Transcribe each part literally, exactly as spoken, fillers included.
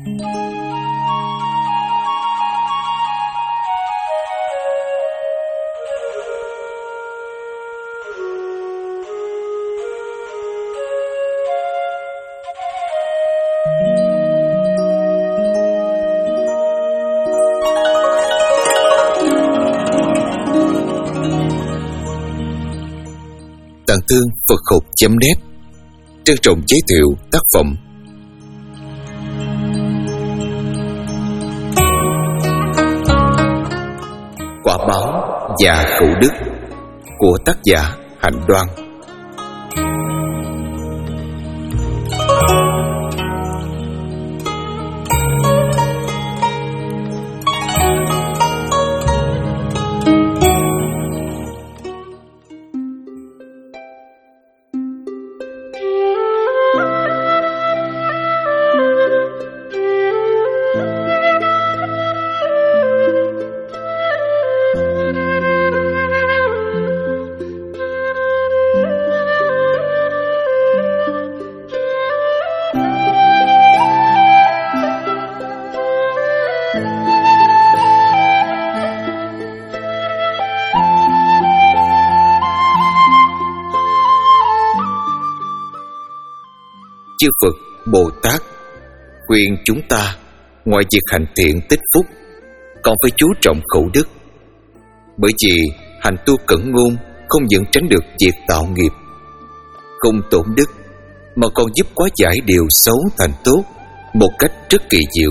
Tạng Thương Phật Học chấm net trân trọng giới thiệu tác phẩm Quả báo và khẩu đức của tác giả Hạnh Đoan. Chư Phật Bồ Tát khuyên chúng ta ngoài việc hành thiện tích phúc còn phải chú trọng khẩu đức, bởi vì hành tu cẩn ngôn không những tránh được việc tạo nghiệp, không tổn đức mà còn giúp hóa giải điều xấu thành tốt một cách rất kỳ diệu.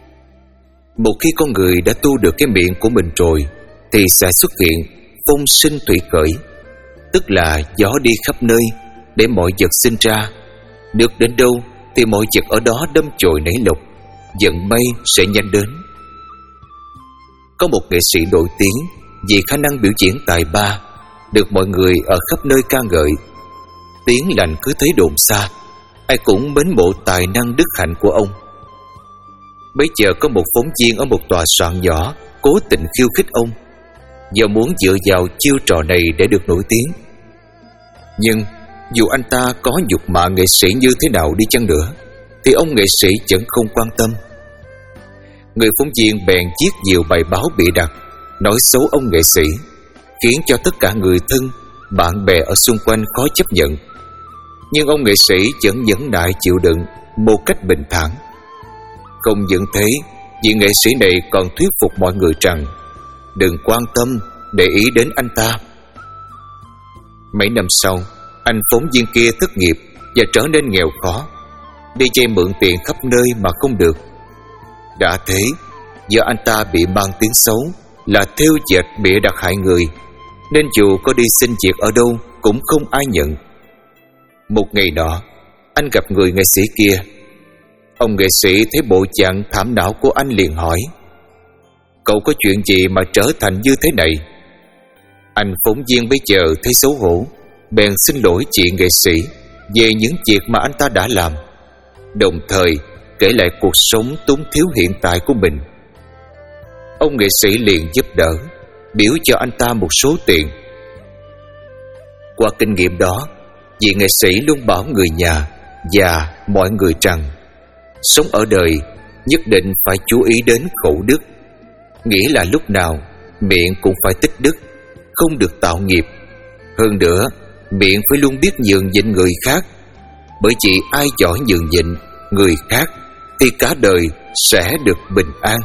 Một khi con người đã tu được cái miệng của mình rồi thì sẽ xuất hiện phong sinh thủy khởi, tức là gió đi khắp nơi để mọi vật sinh ra. Được đến đâu thì mọi vật ở đó đâm chồi nảy lộc, vận may sẽ nhanh đến. Có một nghệ sĩ nổi tiếng vì khả năng biểu diễn tài ba, được mọi người ở khắp nơi ca ngợi. Tiếng lành cứ thấy đồn xa, ai cũng mến mộ tài năng đức hạnh của ông. Bấy giờ có một phóng viên ở một tòa soạn nhỏ cố tình khiêu khích ông, do muốn dựa vào chiêu trò này để được nổi tiếng. Nhưng dù anh ta có nhục mạ nghệ sĩ như thế nào đi chăng nữa thì ông nghệ sĩ vẫn không quan tâm. Người phóng viên bèn viết nhiều bài báo bịa đặt nói xấu ông nghệ sĩ, khiến cho tất cả người thân, bạn bè ở xung quanh khó chấp nhận. Nhưng ông nghệ sĩ vẫn nhẫn nại chịu đựng một cách bình thản. Không những thế, vị nghệ sĩ này còn thuyết phục mọi người rằng đừng quan tâm, để ý đến anh ta. Mấy năm sau, anh phóng viên kia thất nghiệp và trở nên nghèo khó, đi vay mượn tiền khắp nơi mà không được. Đã thế, do anh ta bị mang tiếng xấu là thêu dệt bịa đặt hại người, nên dù có đi xin việc ở đâu cũng không ai nhận. Một ngày nọ, anh gặp người nghệ sĩ kia. Ông nghệ sĩ thấy bộ dạng thảm não của anh liền hỏi: "Cậu có chuyện gì mà trở thành như thế này?" Anh phóng viên bây giờ thấy xấu hổ, bèn xin lỗi chị nghệ sĩ về những việc mà anh ta đã làm, đồng thời kể lại cuộc sống túng thiếu hiện tại của mình. Ông nghệ sĩ liền giúp đỡ, biếu cho anh ta một số tiền. Qua kinh nghiệm đó, vị nghệ sĩ luôn bảo người nhà và mọi người rằng sống ở đời nhất định phải chú ý đến khẩu đức, nghĩa là lúc nào miệng cũng phải tích đức, không được tạo nghiệp. Hơn nữa, miệng phải luôn biết nhường nhịn người khác, bởi vì ai giỏi nhường nhịn người khác thì cả đời sẽ được bình an.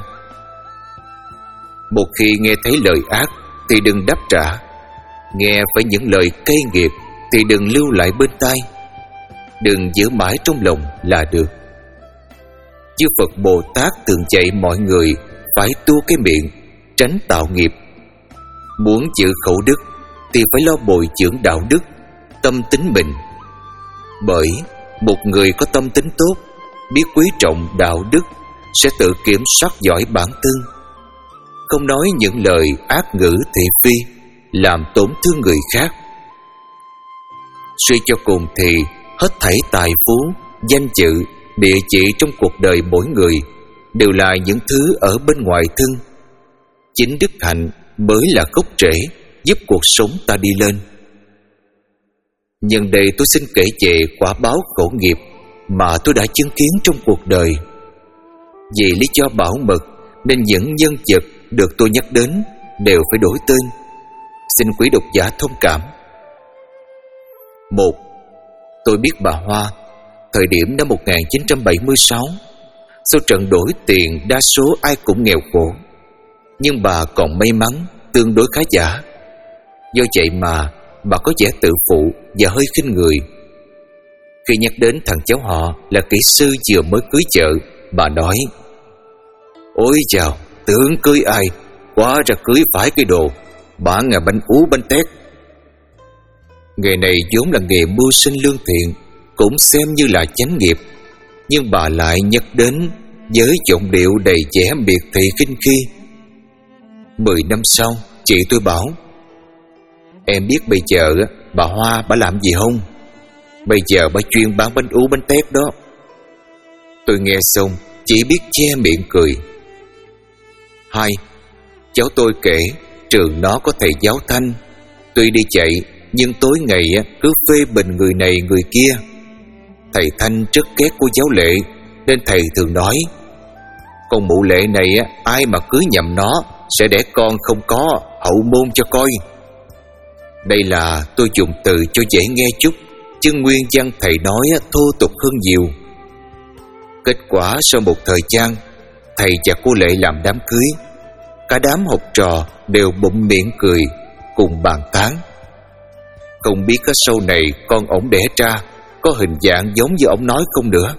Một khi nghe thấy lời ác thì đừng đáp trả, nghe phải những lời cay nghiệt thì đừng lưu lại bên tai, đừng giữ mãi trong lòng là được. Chư Phật Bồ Tát thường dạy mọi người phải tu cái miệng, tránh tạo nghiệp. Muốn giữ khẩu đức thì phải lo bồi dưỡng đạo đức, tâm tính mình. Bởi một người có tâm tính tốt, biết quý trọng đạo đức, sẽ tự kiểm soát giỏi bản thân, không nói những lời ác ngữ thị phi làm tổn thương người khác. Suy cho cùng thì hết thảy tài phú, danh dự, địa vị trong cuộc đời mỗi người đều là những thứ ở bên ngoài thân. Chính đức hạnh mới là gốc rễ giúp cuộc sống ta đi lên. Nhân đây tôi xin kể về quả báo khổ nghiệp mà tôi đã chứng kiến trong cuộc đời. Vì lý do bảo mật nên những nhân vật được tôi nhắc đến đều phải đổi tên. Xin quý độc giả thông cảm. Một, tôi biết bà Hoa. Thời điểm năm một nghìn chín trăm bảy mươi sáu, sau trận đổi tiền đa số ai cũng nghèo khổ, nhưng bà còn may mắn tương đối khá giả. Do vậy mà bà có vẻ tự phụ và hơi khinh người. Khi nhắc đến thằng cháu họ là kỹ sư vừa mới cưới vợ, bà nói: ôi chào, tưởng cưới ai, quá ra cưới phải cái đồ bán ngà bánh ú bánh tét. Nghề này vốn là nghề mưu sinh lương thiện, cũng xem như là chánh nghiệp, nhưng bà lại nhắc đến với giọng điệu đầy vẻ miệt thị khinh khi. Mười năm sau, chị tôi bảo: em biết bây giờ bà Hoa bà làm gì không? Bây giờ bà chuyên bán bánh ú bánh tét đó. Tôi nghe xong chỉ biết che miệng cười. Hai, cháu tôi kể trường nó có thầy giáo Thanh, tuy đi chạy nhưng tối ngày cứ phê bình người này người kia. Thầy Thanh rất ghét cô giáo Lệ, nên thầy thường nói: con mụ Lệ này ai mà cưới nhầm nó sẽ đẻ con không có hậu môn cho coi. Đây là tôi dùng từ cho dễ nghe chút, chứ nguyên văn thầy nói thô tục hơn nhiều. Kết quả sau một thời gian, thầy và cô Lệ làm đám cưới. Cả đám học trò đều bụng miệng cười, cùng bàn tán: không biết sau này con ổng đẻ ra có hình dạng giống như ổng nói không nữa.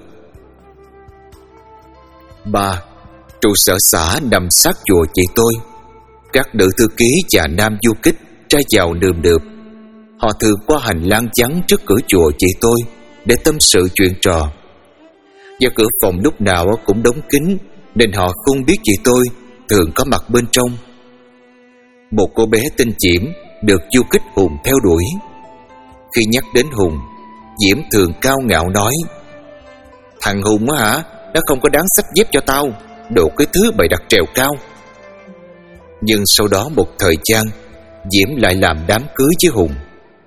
Ba, trụ sở xã nằm sát chùa chị tôi. Các nữ thư ký và nam du kích ra vào nườm nượp. Họ thường qua hành lang trắng trước cửa chùa chị tôi để tâm sự chuyện trò. Do cửa phòng lúc nào cũng đóng kín nên họ không biết chị tôi thường có mặt bên trong. Một cô bé tên Diễm được du kích Hùng theo đuổi. Khi nhắc đến Hùng, Diễm thường cao ngạo nói: thằng Hùng á hả, nó không có đáng xách dép cho tao, đồ cái thứ bày đặt trèo cao. Nhưng sau đó một thời gian, Diễm lại làm đám cưới với Hùng.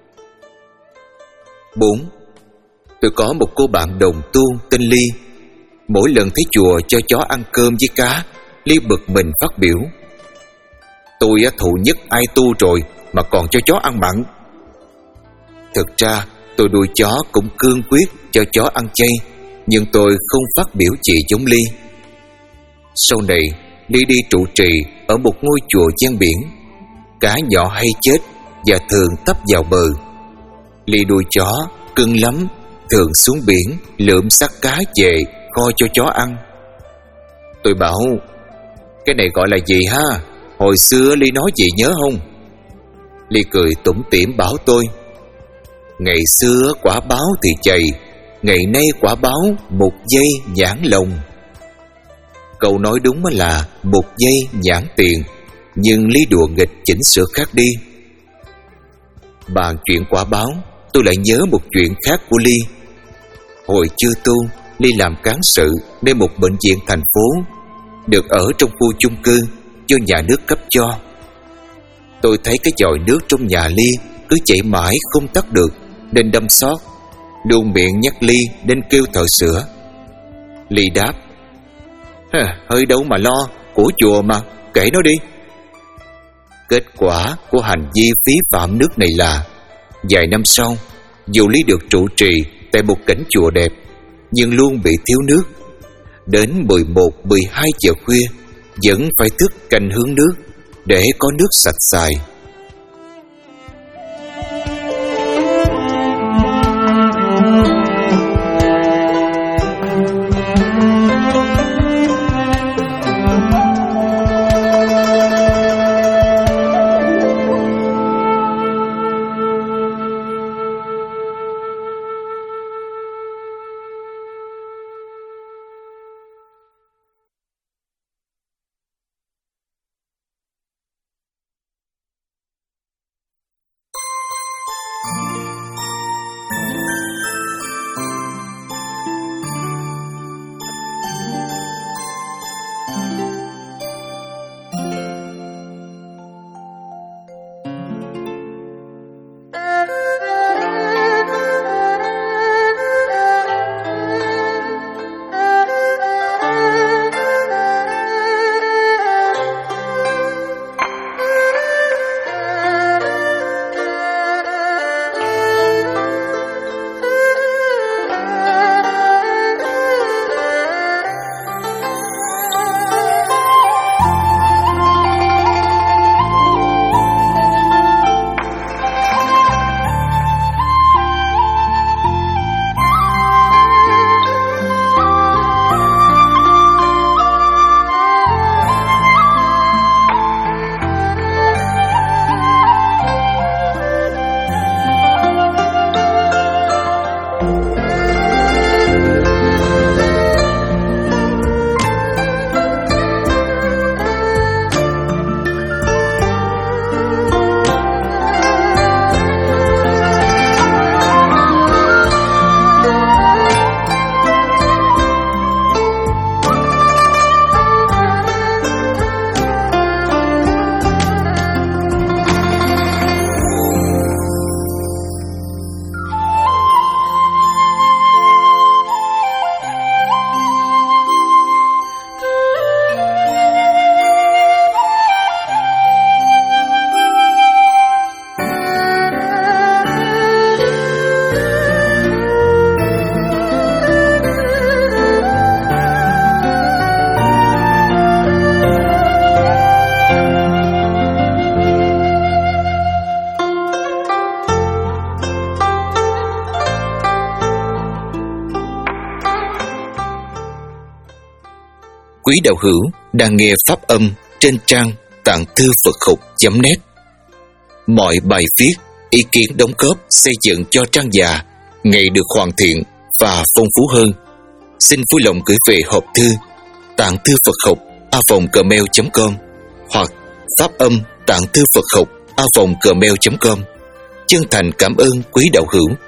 Bốn, tôi có một cô bạn đồng tu tên Ly. Mỗi lần thấy chùa cho chó ăn cơm với cá, Ly bực mình phát biểu: tôi thù nhất ai tu rồi mà còn cho chó ăn mặn. Thực ra tôi nuôi chó cũng cương quyết cho chó ăn chay, nhưng tôi không phát biểu gì giống Ly. Sau này Ly đi trụ trì ở một ngôi chùa ven biển. Cá nhỏ hay chết và thường tấp vào bờ. Ly nuôi chó cưng lắm, thường xuống biển lượm xác cá về kho cho chó ăn. Tôi bảo: cái này gọi là gì ha? Hồi xưa Ly nói gì nhớ không? Ly cười tủm tỉm bảo tôi: ngày xưa quả báo thì chày, ngày nay quả báo một giây nhãn lồng. Câu nói đúng là một giây nhãn tiền, nhưng Ly đùa nghịch chỉnh sửa khác đi. Bàn chuyện quả báo, tôi lại nhớ một chuyện khác của Ly. Hồi chưa tu, Ly làm cán sự nên một bệnh viện thành phố, được ở trong khu chung cư do nhà nước cấp cho. Tôi thấy cái chòi nước trong nhà Ly cứ chảy mãi không tắt được, nên đâm xót, luôn miệng nhắc Ly nên kêu thợ sửa. Ly đáp: hơi đâu mà lo, của chùa mà, kể nó đi. Kết quả của hành vi phí phạm nước này là vài năm sau, dù Ly được trụ trì tại một cảnh chùa đẹp, nhưng luôn bị thiếu nước. Đến mười một, mười hai giờ khuya vẫn phải thức canh hướng nước để có nước sạch xài. quý đạo hữu đang nghe pháp âm trên trang tạng thư Phật học chấm net. Mọi bài viết, ý kiến đóng góp xây dựng cho trang già ngày được hoàn thiện và phong phú hơn. Xin vui lòng gửi về hộp thư tạng thư Phật học a vòng gmail chấm com hoặc pháp âm tạng thư Phật học a vòng gmail chấm com. Chân thành cảm ơn quý đạo hữu